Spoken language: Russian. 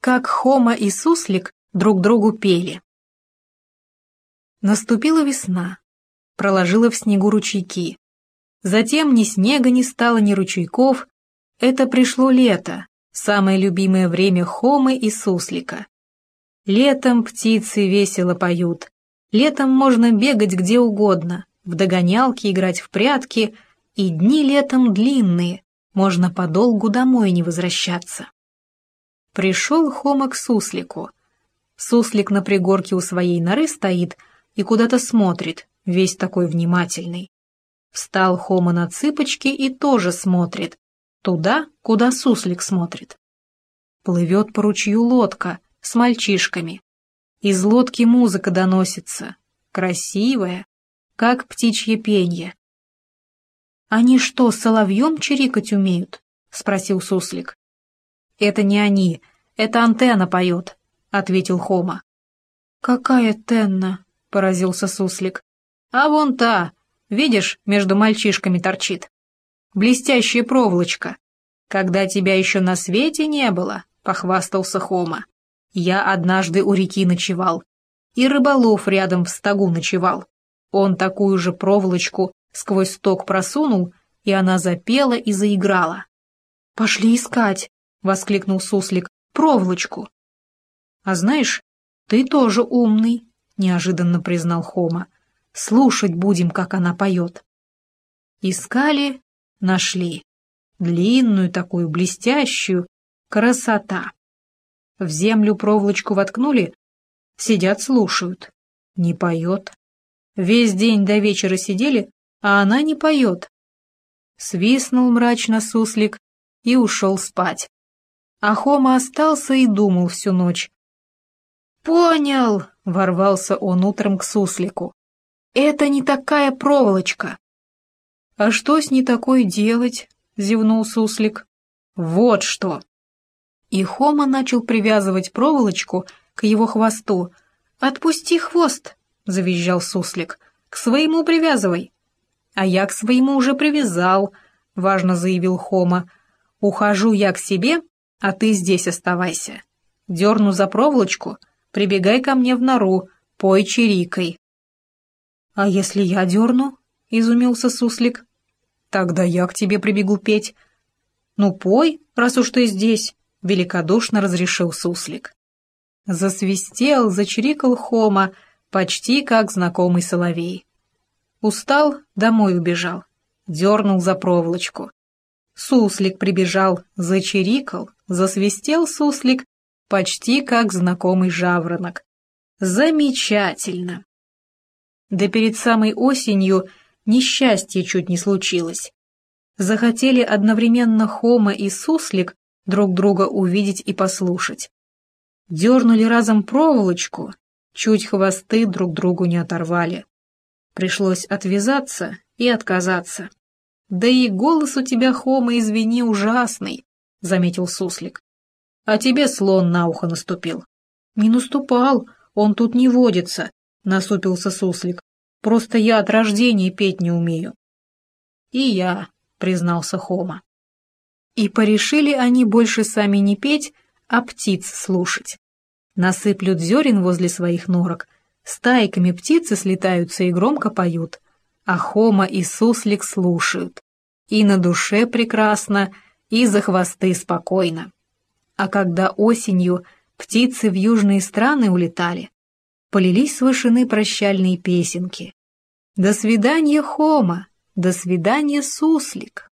как Хома и Суслик друг другу пели. Наступила весна, проложила в снегу ручейки. Затем ни снега не стало, ни ручейков. Это пришло лето, самое любимое время Хомы и Суслика. Летом птицы весело поют. Летом можно бегать где угодно, в догонялки играть в прятки, и дни летом длинные, можно подолгу домой не возвращаться. Пришел Хома к Суслику. Суслик на пригорке у своей норы стоит и куда-то смотрит, весь такой внимательный. Встал Хома на цыпочки и тоже смотрит, туда, куда Суслик смотрит. Плывет по ручью лодка с мальчишками. Из лодки музыка доносится, красивая, как птичье пенье. «Они что, соловьем чирикать умеют?» — спросил Суслик. «Это не они, это антенна поет», — ответил Хома. «Какая тенна?» — поразился Суслик. «А вон та, видишь, между мальчишками торчит. Блестящая проволочка. Когда тебя еще на свете не было», — похвастался Хома. «Я однажды у реки ночевал, и рыболов рядом в стогу ночевал. Он такую же проволочку сквозь стог просунул, и она запела и заиграла». «Пошли искать», — воскликнул Суслик, — «проволочку». «А знаешь, ты тоже умный», — неожиданно признал Хома. «Слушать будем, как она поет». Искали, нашли. Длинную такую, блестящую. Красота. В землю проволочку воткнули, сидят, слушают. Не поет. Весь день до вечера сидели, а она не поет. Свистнул мрачно Суслик и ушел спать. А Хома остался и думал всю ночь. «Понял!» — ворвался он утром к Суслику. «Это не такая проволочка». «А что с ней такой делать?» — зевнул Суслик. «Вот что!» И Хома начал привязывать проволочку к его хвосту. «Отпусти хвост!» — завизжал Суслик. «К своему привязывай!» «А я к своему уже привязал», — важно заявил Хома. «Ухожу я к себе, а ты здесь оставайся. Дерну за проволочку, прибегай ко мне в нору, пой чирикой». «А если я дерну?» — изумился Суслик. «Тогда я к тебе прибегу петь». «Ну, пой, раз уж ты здесь», — великодушно разрешил Суслик. Засвистел, зачирикал Хома, почти как знакомый соловей. Устал, домой убежал, дернул за проволочку. Суслик прибежал, зачирикал, засвистел Суслик, почти как знакомый жаворонок. Замечательно! Да перед самой осенью несчастье чуть не случилось. Захотели одновременно Хома и Суслик друг друга увидеть и послушать. Дернули разом проволочку, чуть хвосты друг другу не оторвали. Пришлось отвязаться и отказаться. «Да и голос у тебя, Хома, извини, ужасный», — заметил Суслик. «А тебе слон на ухо наступил». «Не наступал, он тут не водится», — насупился Суслик. «Просто я от рождения петь не умею». «И я», — признался Хома. И порешили они больше сами не петь, а птиц слушать. Насыплют зерен возле своих норок, стайками птицы слетаются и громко поют, а Хома и Суслик слушают. И на душе прекрасно, и за хвосты спокойно. А когда осенью птицы в южные страны улетали, полились с вышины прощальные песенки. «До свидания, Хома! До свидания, Суслик!»